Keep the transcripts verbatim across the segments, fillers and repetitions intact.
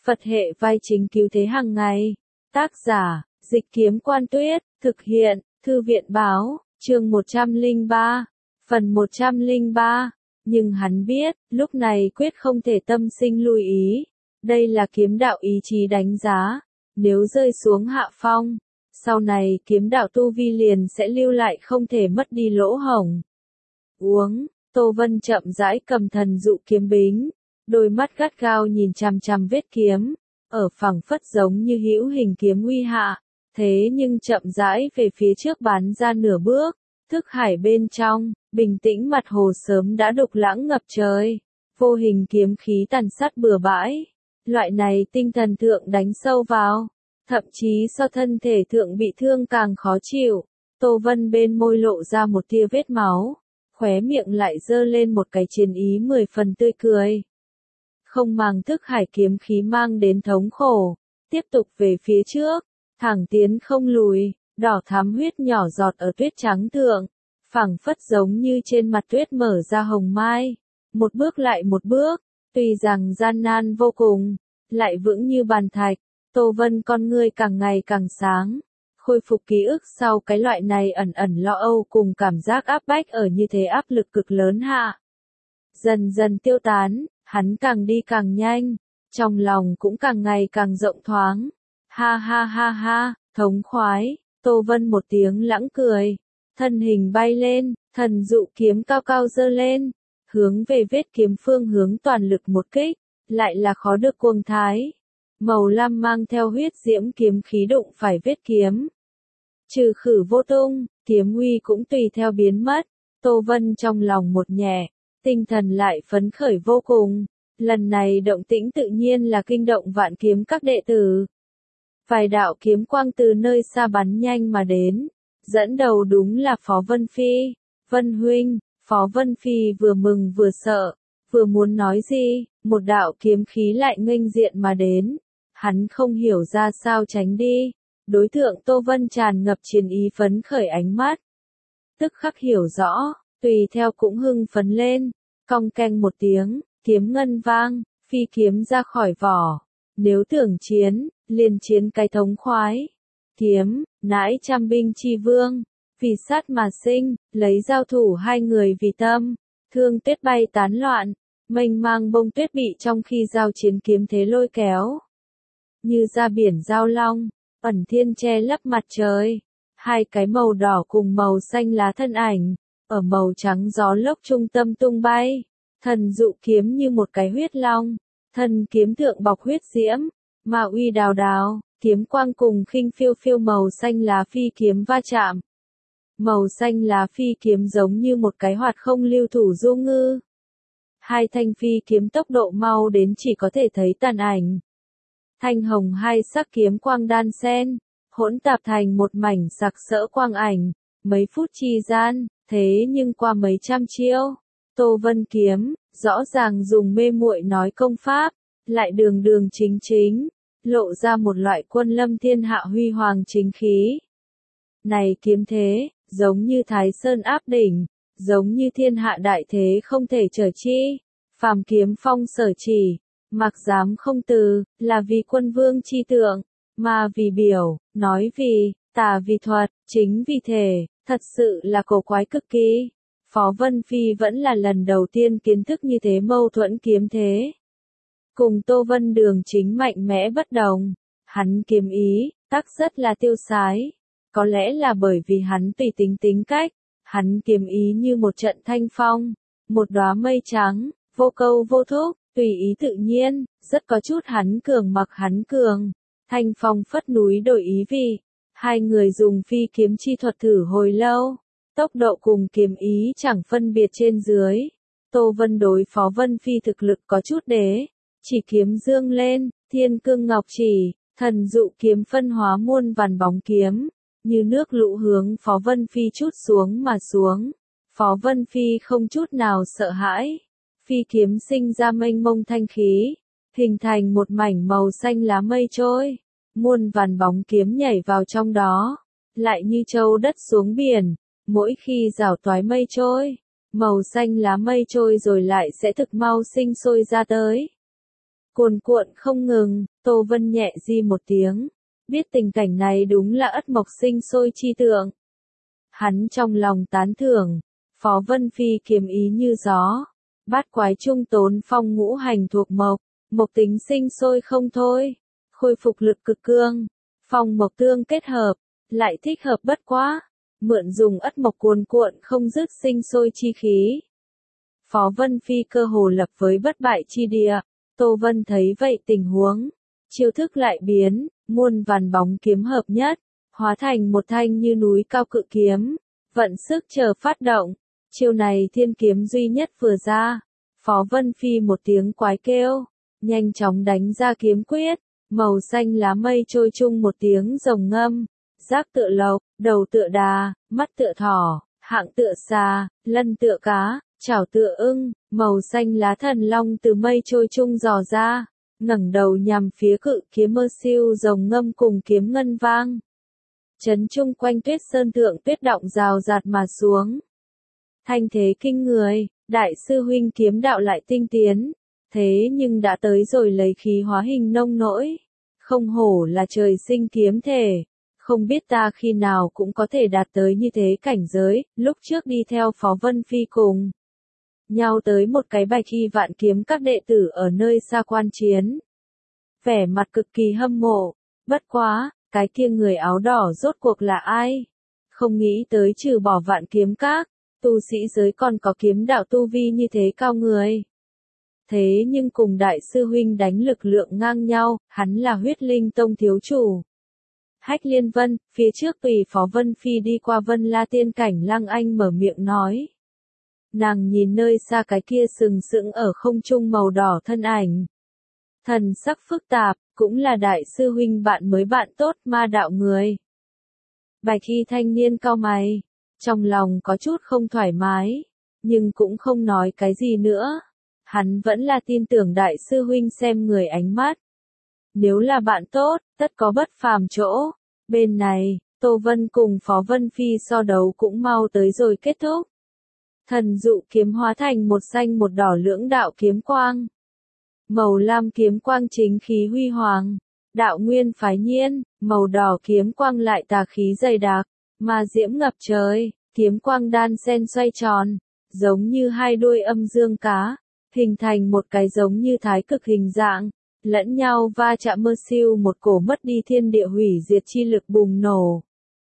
Phật hệ vai chính cứu thế hàng ngày. Tác giả, Dịch Kiếm Quan Tuyết, thực hiện, Thư viện Báo, chương một trăm lẻ ba, phần một trăm lẻ ba. Nhưng hắn biết, lúc này quyết không thể tâm sinh lưu ý. Đây là kiếm đạo ý chí đánh giá. Nếu rơi xuống hạ phong, sau này kiếm đạo tu vi liền sẽ lưu lại không thể mất đi lỗ hổng. Uống, Tô Vân chậm rãi cầm thần dụ kiếm bính, đôi mắt gắt gao nhìn chằm chằm vết kiếm, ở phẳng phất giống như hữu hình kiếm uy hạ, thế nhưng chậm rãi về phía trước bắn ra nửa bước, thức hải bên trong, bình tĩnh mặt hồ sớm đã đục lãng ngập trời, vô hình kiếm khí tàn sát bừa bãi, loại này tinh thần thượng đánh sâu vào, thậm chí so thân thể thượng bị thương càng khó chịu. Tô Vân bên môi lộ ra một tia vết máu, khóe miệng lại dơ lên một cái chiến ý mười phần tươi cười. Không màng thức hải kiếm khí mang đến thống khổ, tiếp tục về phía trước, thẳng tiến không lùi, đỏ thắm huyết nhỏ giọt ở tuyết trắng thượng, phẳng phất giống như trên mặt tuyết mở ra hồng mai, một bước lại một bước, tuy rằng gian nan vô cùng, lại vững như bàn thạch. Tô Vân con ngươi càng ngày càng sáng, khôi phục ký ức sau cái loại này ẩn ẩn lo âu cùng cảm giác áp bách ở như thế áp lực cực lớn hạ. Dần dần tiêu tán, hắn càng đi càng nhanh, trong lòng cũng càng ngày càng rộng thoáng. Ha ha ha ha, thống khoái, Tô Vân một tiếng lãng cười, thân hình bay lên, thần dụ kiếm cao cao giơ lên, hướng về vết kiếm phương hướng toàn lực một kích, lại là khó được cuồng thái. Màu lam mang theo huyết diễm kiếm khí đụng phải vết kiếm. Trừ khử vô tung, kiếm uy cũng tùy theo biến mất. Tô Vân trong lòng một nhẹ, tinh thần lại phấn khởi vô cùng. Lần này động tĩnh tự nhiên là kinh động vạn kiếm các đệ tử. Vài đạo kiếm quang từ nơi xa bắn nhanh mà đến. Dẫn đầu đúng là Phó Vân Phi. Vân huynh, Phó Vân Phi vừa mừng vừa sợ, vừa muốn nói gì, một đạo kiếm khí lại nghênh diện mà đến. Hắn không hiểu ra sao tránh đi, đối tượng Tô Vân tràn ngập chiến ý phấn khởi ánh mắt. Tức khắc hiểu rõ, tùy theo cũng hưng phấn lên, cong keng một tiếng, kiếm ngân vang, phi kiếm ra khỏi vỏ. Nếu tưởng chiến, liền chiến cái thống khoái. Kiếm, nãi trăm binh chi vương, vì sát mà sinh, lấy giao thủ hai người vì tâm, thương tuyết bay tán loạn, mênh mang bông tuyết bị trong khi giao chiến kiếm thế lôi kéo. Như ra biển giao long, ẩn thiên che lấp mặt trời, hai cái màu đỏ cùng màu xanh lá thân ảnh, ở màu trắng gió lốc trung tâm tung bay, thần dụ kiếm như một cái huyết long, thân kiếm thượng bọc huyết diễm, mà uy đào đào, kiếm quang cùng khinh phiêu phiêu màu xanh lá phi kiếm va chạm. Màu xanh lá phi kiếm giống như một cái hoạt không lưu thủ du ngư. Hai thanh phi kiếm tốc độ mau đến chỉ có thể thấy tàn ảnh. Thanh hồng hai sắc kiếm quang đan xen, hỗn tạp thành một mảnh sặc sỡ quang ảnh, mấy phút chi gian, thế nhưng qua mấy trăm chiêu, Tô Vân kiếm, rõ ràng dùng mê muội nói công pháp, lại đường đường chính chính, lộ ra một loại quân lâm thiên hạ huy hoàng chính khí. Này kiếm thế, giống như Thái Sơn áp đỉnh, giống như thiên hạ đại thế không thể trở chi, phàm kiếm phong sở chỉ. Mặc dám không từ, là vì quân vương chi tượng, mà vì biểu, nói vì, tả vì thuật, chính vì thể, thật sự là cổ quái cực kỳ. Phó Vân Phi vẫn là lần đầu tiên kiến thức như thế mâu thuẫn kiếm thế. Cùng Tô Vân đường chính mạnh mẽ bất đồng, hắn kiếm ý, tác rất là tiêu sái. Có lẽ là bởi vì hắn tùy tính tính cách, hắn kiếm ý như một trận thanh phong, một đóa mây trắng, vô câu vô thúc. Tùy ý tự nhiên, rất có chút hắn cường mặc hắn cường. Thanh phong phất núi đổi ý vì. Hai người dùng phi kiếm chi thuật thử hồi lâu. Tốc độ cùng kiếm ý chẳng phân biệt trên dưới. Tô Vân đối Phó Vân Phi thực lực có chút đế. Chỉ kiếm dương lên, thiên cương ngọc chỉ, thần dụ kiếm phân hóa muôn vàn bóng kiếm. Như nước lũ hướng Phó Vân Phi chút xuống mà xuống. Phó Vân Phi không chút nào sợ hãi. Phi kiếm sinh ra mênh mông thanh khí, hình thành một mảnh màu xanh lá mây trôi, muôn vàn bóng kiếm nhảy vào trong đó, lại như châu đất xuống biển, mỗi khi rảo toái mây trôi, màu xanh lá mây trôi rồi lại sẽ thực mau sinh sôi ra tới. cuồn cuộn không ngừng. Tô Vân nhẹ di một tiếng, biết tình cảnh này đúng là ất mộc sinh sôi chi tượng. Hắn trong lòng tán thưởng, Phó Vân Phi kiếm ý như gió, bát quái trung tốn phong ngũ hành thuộc mộc, mộc tính sinh sôi không thôi, khôi phục lực cực cương, phong mộc tương kết hợp, lại thích hợp bất quá, mượn dùng ất mộc cuồn cuộn không dứt sinh sôi chi khí. Phó Vân Phi cơ hồ lập với bất bại chi địa, Tô Vân thấy vậy tình huống, chiêu thức lại biến, muôn vàn bóng kiếm hợp nhất, hóa thành một thanh như núi cao cự kiếm, vận sức chờ phát động, chiêu này thiên kiếm duy nhất vừa ra, Phó Vân Phi một tiếng quái kêu, nhanh chóng đánh ra kiếm quyết, màu xanh lá mây trôi chung một tiếng rồng ngâm, giác tựa lộc, đầu tựa đà, mắt tựa thỏ, hạng tựa xà, lân tựa cá, chảo tựa ưng, màu xanh lá thần long từ mây trôi chung dò ra, ngẩng đầu nhằm phía cự kiếm mơ siêu rồng ngâm cùng kiếm ngân vang. Chấn chung quanh tuyết sơn thượng tuyết động rào rạt mà xuống. Thanh thế kinh người, đại sư huynh kiếm đạo lại tinh tiến, thế nhưng đã tới rồi lấy khí hóa hình nông nỗi, không hổ là trời sinh kiếm thể, không biết ta khi nào cũng có thể đạt tới như thế cảnh giới. Lúc trước đi theo Phó Vân Phi cùng nhau tới một cái bạch y vạn kiếm các đệ tử ở nơi xa quan chiến, vẻ mặt cực kỳ hâm mộ, bất quá, cái kia người áo đỏ rốt cuộc là ai? Không nghĩ tới trừ bỏ vạn kiếm các, tu sĩ giới còn có kiếm đạo tu vi như thế cao người. Thế nhưng cùng đại sư huynh đánh lực lượng ngang nhau, hắn là huyết linh tông thiếu chủ. Hách Liên Vân, phía trước tùy Phó Vân Phi đi qua Vân La Tiên Cảnh Lăng Anh mở miệng nói. Nàng nhìn nơi xa cái kia sừng sững ở không trung màu đỏ thân ảnh. Thần sắc phức tạp, cũng là đại sư huynh bạn mới bạn tốt ma đạo người. Bạch y thanh niên cau mày, trong lòng có chút không thoải mái, nhưng cũng không nói cái gì nữa. Hắn vẫn là tin tưởng đại sư huynh xem người ánh mắt. Nếu là bạn tốt, tất có bất phàm chỗ. Bên này, Tô Vân cùng Phó Vân Phi so đấu cũng mau tới rồi kết thúc. Thần dụ kiếm hóa thành một xanh một đỏ lưỡng đạo kiếm quang. Màu lam kiếm quang chính khí huy hoàng, đạo nguyên phái nhiên, màu đỏ kiếm quang lại tà khí dày đặc, mà diễm ngập trời, kiếm quang đan xen xoay tròn, giống như hai đuôi âm dương cá, hình thành một cái giống như thái cực hình dạng, lẫn nhau va chạm mơ siêu một cổ mất đi thiên địa hủy diệt chi lực bùng nổ.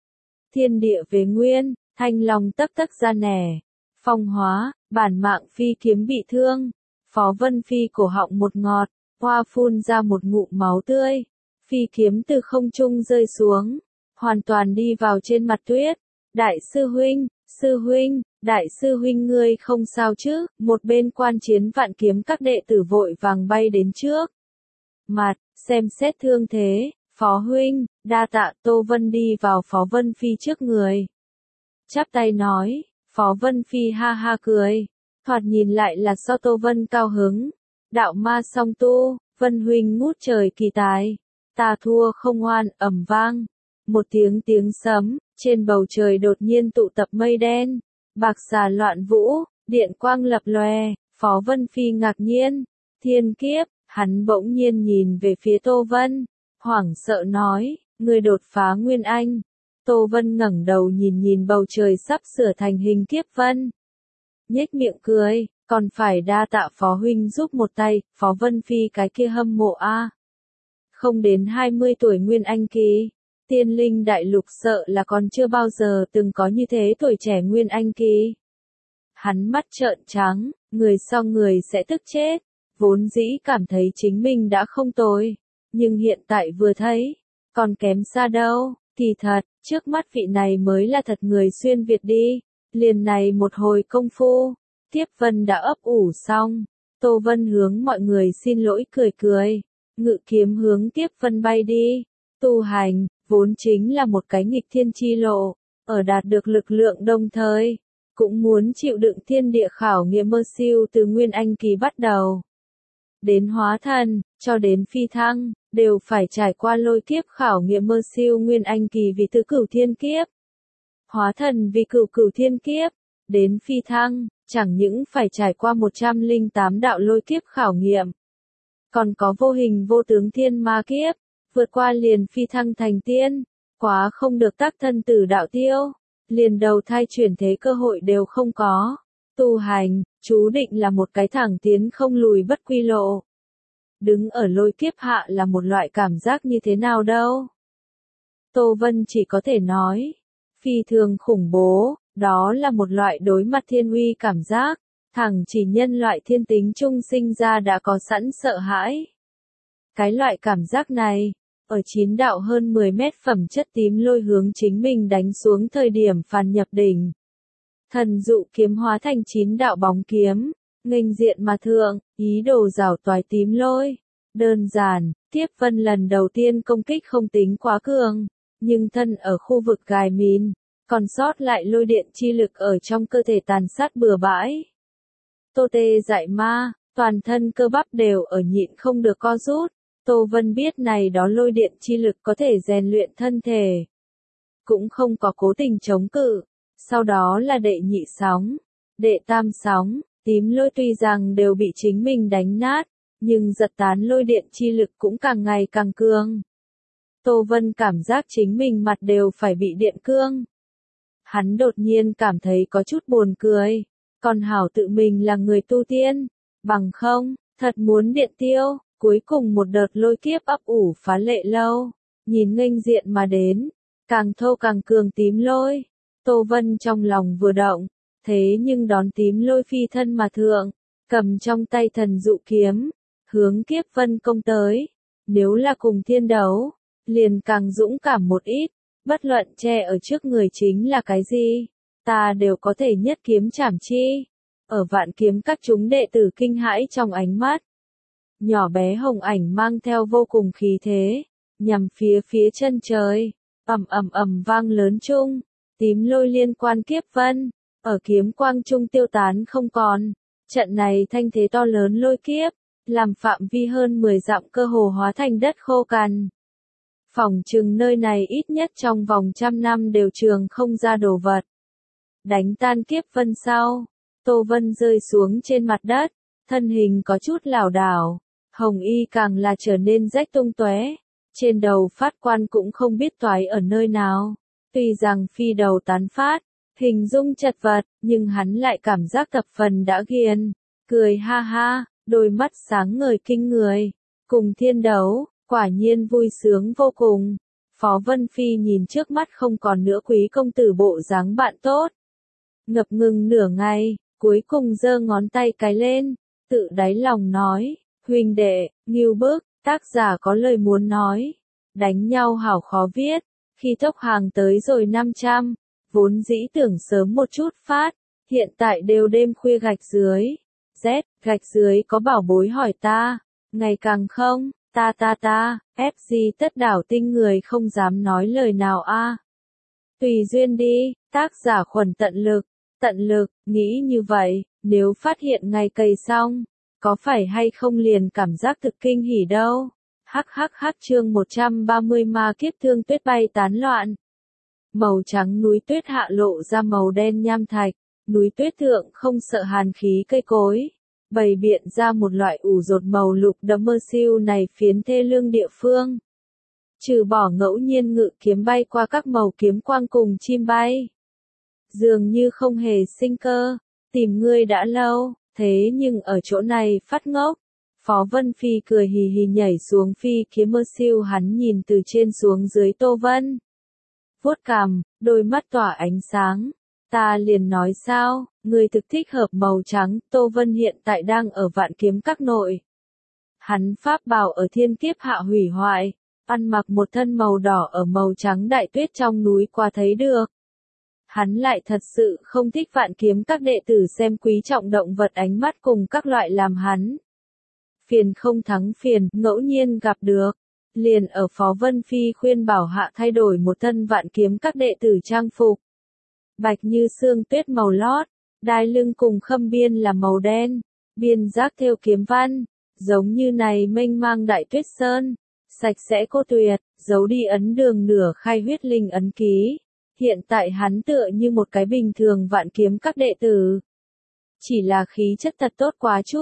Thiên địa về nguyên, thanh long tấp tấp ra nẻ, phong hóa, bản mạng phi kiếm bị thương. Phó Vân Phi cổ họng một ngọt, hoa phun ra một ngụm máu tươi, phi kiếm từ không trung rơi xuống, hoàn toàn đi vào trên mặt tuyết. Đại sư huynh, sư huynh, đại sư huynh ngươi không sao chứ? Một bên quan chiến vạn kiếm các đệ tử vội vàng bay đến trước mặt, xem xét thương thế. Phó huynh, đa tạ. Tô Vân đi vào Phó Vân Phi trước người, chắp tay nói. Phó Vân Phi ha ha cười, thoạt nhìn lại là so Tô Vân cao hứng. Đạo ma song tu, Vân huynh ngút trời kỳ tài, ta thua không oan. Ầm vang, một tiếng tiếng sấm, trên bầu trời đột nhiên tụ tập mây đen, bạc xà loạn vũ, điện quang lập lòe. Phó Vân Phi ngạc nhiên, thiên kiếp, hắn bỗng nhiên nhìn về phía Tô Vân, hoảng sợ nói, người đột phá Nguyên Anh. Tô Vân ngẩng đầu nhìn nhìn bầu trời sắp sửa thành hình kiếp vân, nhếch miệng cười, còn phải đa tạ Phó huynh giúp một tay. Phó Vân Phi cái kia hâm mộ a. Không đến hai mươi tuổi Nguyên Anh kỳ, Tiên Linh Đại Lục sợ là còn chưa bao giờ từng có như thế tuổi trẻ Nguyên Anh kỳ. Hắn mắt trợn trắng, người so người sẽ tức chết, vốn dĩ cảm thấy chính mình đã không tồi, nhưng hiện tại vừa thấy, còn kém xa đâu. Kỳ thật, trước mắt vị này mới là thật người xuyên Việt đi. Liền này một hồi công phu, Tiếp Vân đã ấp ủ xong. Tô Vân hướng mọi người xin lỗi cười cười, ngự kiếm hướng Tiếp Vân bay đi. Tu hành, vốn chính là một cái nghịch thiên chi lộ, ở đạt được lực lượng đồng thời, cũng muốn chịu đựng thiên địa khảo nghiệm mơ siêu từ Nguyên Anh kỳ bắt đầu. Đến hóa thần, cho đến phi thăng, đều phải trải qua lôi kiếp khảo nghiệm mơ siêu Nguyên Anh kỳ vì tứ cửu thiên kiếp. Hóa thần vì cửu cửu thiên kiếp, đến phi thăng, chẳng những phải trải qua một trăm lẻ tám đạo lôi kiếp khảo nghiệm, còn có vô hình vô tướng thiên ma kiếp, vượt qua liền phi thăng thành tiên, quá không được tác thân tử đạo tiêu, liền đầu thai chuyển thế cơ hội đều không có. Tu hành, chú định là một cái thẳng tiến không lùi bất quy lộ. Đứng ở lôi kiếp hạ là một loại cảm giác như thế nào đâu? Tô Vân chỉ có thể nói, phi thường khủng bố, đó là một loại đối mặt thiên uy cảm giác, thẳng chỉ nhân loại thiên tính chung sinh ra đã có sẵn sợ hãi. Cái loại cảm giác này, ở chín đạo hơn mười mét phẩm chất tím lôi hướng chính mình đánh xuống thời điểm phàn nhập đỉnh. Thần dụ kiếm hóa thành chín đạo bóng kiếm, nghênh diện mà thượng, ý đồ rảo toái tím lôi. Đơn giản, Tiếp Vân lần đầu tiên công kích không tính quá cường, nhưng thân ở khu vực gài mìn, còn sót lại lôi điện chi lực ở trong cơ thể tàn sát bừa bãi. Tô tê dại ma, toàn thân cơ bắp đều ở nhịn không được co rút. Tô Vân biết này đó lôi điện chi lực có thể rèn luyện thân thể. Cũng không có cố tình chống cự. Sau đó là đệ nhị sóng, đệ tam sóng, tím lôi tuy rằng đều bị chính mình đánh nát, nhưng giật tán lôi điện chi lực cũng càng ngày càng cường. Tô Vân cảm giác chính mình mặt đều phải bị điện cương. Hắn đột nhiên cảm thấy có chút buồn cười, còn hảo tự mình là người tu tiên, bằng không, thật muốn điện tiêu. Cuối cùng một đợt lôi kiếp ấp ủ phá lệ lâu, nhìn nghênh diện mà đến, càng thô càng cường tím lôi. Tô Vân trong lòng vừa động, thế nhưng đón tím lôi phi thân mà thượng, cầm trong tay thần dụ kiếm, hướng Kiếp Vân công tới. Nếu là cùng thiên đấu, liền càng dũng cảm một ít, bất luận che ở trước người chính là cái gì, ta đều có thể nhất kiếm chảm chi. Ở vạn kiếm các chúng đệ tử kinh hãi trong ánh mắt. Nhỏ bé hồng ảnh mang theo vô cùng khí thế, nhằm phía phía chân trời, ầm ầm ầm vang lớn chung, tím lôi liên quan Kiếp Vân, ở kiếm quang trung tiêu tán không còn. Trận này thanh thế to lớn lôi kiếp, làm phạm vi hơn mười dặm cơ hồ hóa thành đất khô cằn. Phỏng chừng nơi này ít nhất trong vòng trăm năm đều trường không ra đồ vật. Đánh tan Kiếp Vân sau, Tô Vân rơi xuống trên mặt đất, thân hình có chút lảo đảo. Hồng y càng là trở nên rách tung tóe, trên đầu phát quan cũng không biết toái ở nơi nào. Tuy rằng phi đầu tán phát, hình dung chật vật, nhưng hắn lại cảm giác thập phần đã ghiền, cười ha ha, đôi mắt sáng ngời kinh người, cùng thiên đấu, quả nhiên vui sướng vô cùng. Phó Vân Phi nhìn trước mắt không còn nữa quý công tử bộ dáng bạn tốt. Ngập ngừng nửa ngày, cuối cùng giơ ngón tay cái lên, tự đáy lòng nói. Huynh đệ, Ngưu Bức, tác giả có lời muốn nói. Đánh nhau hảo khó viết, khi tốc hàng tới rồi năm trăm, vốn dĩ tưởng sớm một chút phát, hiện tại đều đêm khuya gạch dưới. Z, gạch dưới có bảo bối hỏi ta, ngày càng không, ta ta ta, ép xê tất đảo tinh người không dám nói lời nào a. Tùy duyên đi, tác giả Khuẩn tận lực, tận lực, nghĩ như vậy, nếu phát hiện ngày cày xong. Có phải hay không liền cảm giác thực kinh hỉ đâu. Hắc hắc hắc chương một trăm ba mươi ma kiếp thương tuyết bay tán loạn. Màu trắng núi tuyết hạ lộ ra màu đen nham thạch, núi tuyết thượng không sợ hàn khí cây cối, bày biện ra một loại ủ rột màu lục đậm mơ siêu này phiến thê lương địa phương. Trừ bỏ ngẫu nhiên ngự kiếm bay qua các màu kiếm quang cùng chim bay. Dường như không hề sinh cơ, tìm ngươi đã lâu. Thế nhưng ở chỗ này phát ngốc, Phó Vân Phi cười hì hì nhảy xuống phi kiếm mơ siêu hắn nhìn từ trên xuống dưới Tô Vân. Vuốt cằm, đôi mắt tỏa ánh sáng. Ta liền nói sao, người thực thích hợp màu trắng, Tô Vân hiện tại đang ở vạn kiếm các nội. Hắn pháp bảo ở thiên kiếp hạ hủy hoại, ăn mặc một thân màu đỏ ở màu trắng đại tuyết trong núi qua thấy được. Hắn lại thật sự không thích vạn kiếm các đệ tử xem quý trọng động vật ánh mắt cùng các loại làm hắn. Phiền không thắng phiền, ngẫu nhiên gặp được. Liền ở Phó Vân Phi khuyên bảo hạ thay đổi một thân vạn kiếm các đệ tử trang phục. Bạch như xương tuyết màu lót, đai lưng cùng khâm biên là màu đen, biên giác thêu kiếm văn, giống như này mênh mang đại tuyết sơn, sạch sẽ cô tuyệt, giấu đi ấn đường nửa khai huyết linh ấn ký. Hiện tại hắn tựa như một cái bình thường vạn kiếm các đệ tử. Chỉ là khí chất thật tốt quá chút,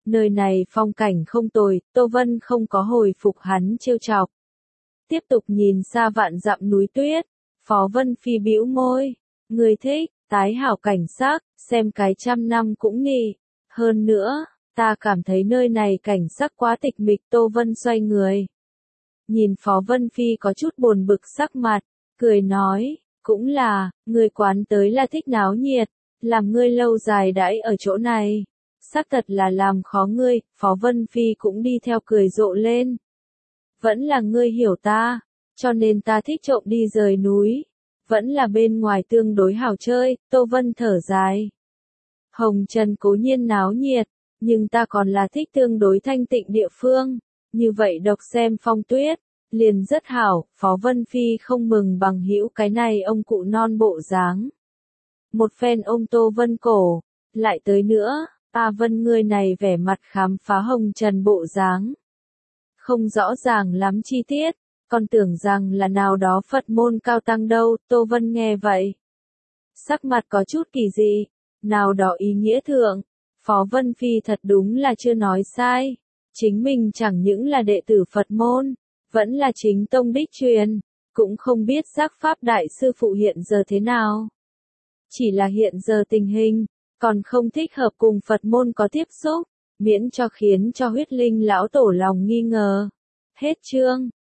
Nơi này phong cảnh không tồi, Tô Vân không có hồi phục hắn trêu chọc. Tiếp tục nhìn xa vạn dặm núi tuyết, Phó Vân Phi bĩu môi, người thích, tái hảo cảnh sắc, xem cái trăm năm cũng nghỉ. Hơn nữa, ta cảm thấy nơi này cảnh sắc quá tịch mịch. Tô Vân xoay người. Nhìn Phó Vân Phi có chút buồn bực sắc mặt, cười nói, cũng là, người quán tới là thích náo nhiệt, làm ngươi lâu dài đãi ở chỗ này. Xác thật là làm khó ngươi, Phó Vân Phi cũng đi theo cười rộ lên. Vẫn là ngươi hiểu ta, cho nên ta thích trộm đi rời núi. Vẫn là bên ngoài tương đối hảo chơi, Tô Vân thở dài. Hồng Trần cố nhiên náo nhiệt, nhưng ta còn là thích tương đối thanh tịnh địa phương. Như vậy độc xem phong tuyết, liền rất hảo, Phó Vân Phi không mừng bằng hữu cái này ông cụ non bộ dáng. Một phen ôm Tô Vân cổ, lại tới nữa, ta Vân người này vẻ mặt khám phá Hồng Trần bộ dáng. Không rõ ràng lắm chi tiết, còn tưởng rằng là nào đó Phật môn cao tăng đâu. Tô Vân nghe vậy, sắc mặt có chút kỳ dị, nào đó ý nghĩa thượng, Phó Vân Phi thật đúng là chưa nói sai, chính mình chẳng những là đệ tử Phật môn, vẫn là chính tông đích truyền, cũng không biết giác pháp đại sư phụ hiện giờ thế nào. Chỉ là hiện giờ tình hình, còn không thích hợp cùng Phật môn có tiếp xúc, miễn cho khiến cho huyết linh lão tổ lòng nghi ngờ. Hết chương.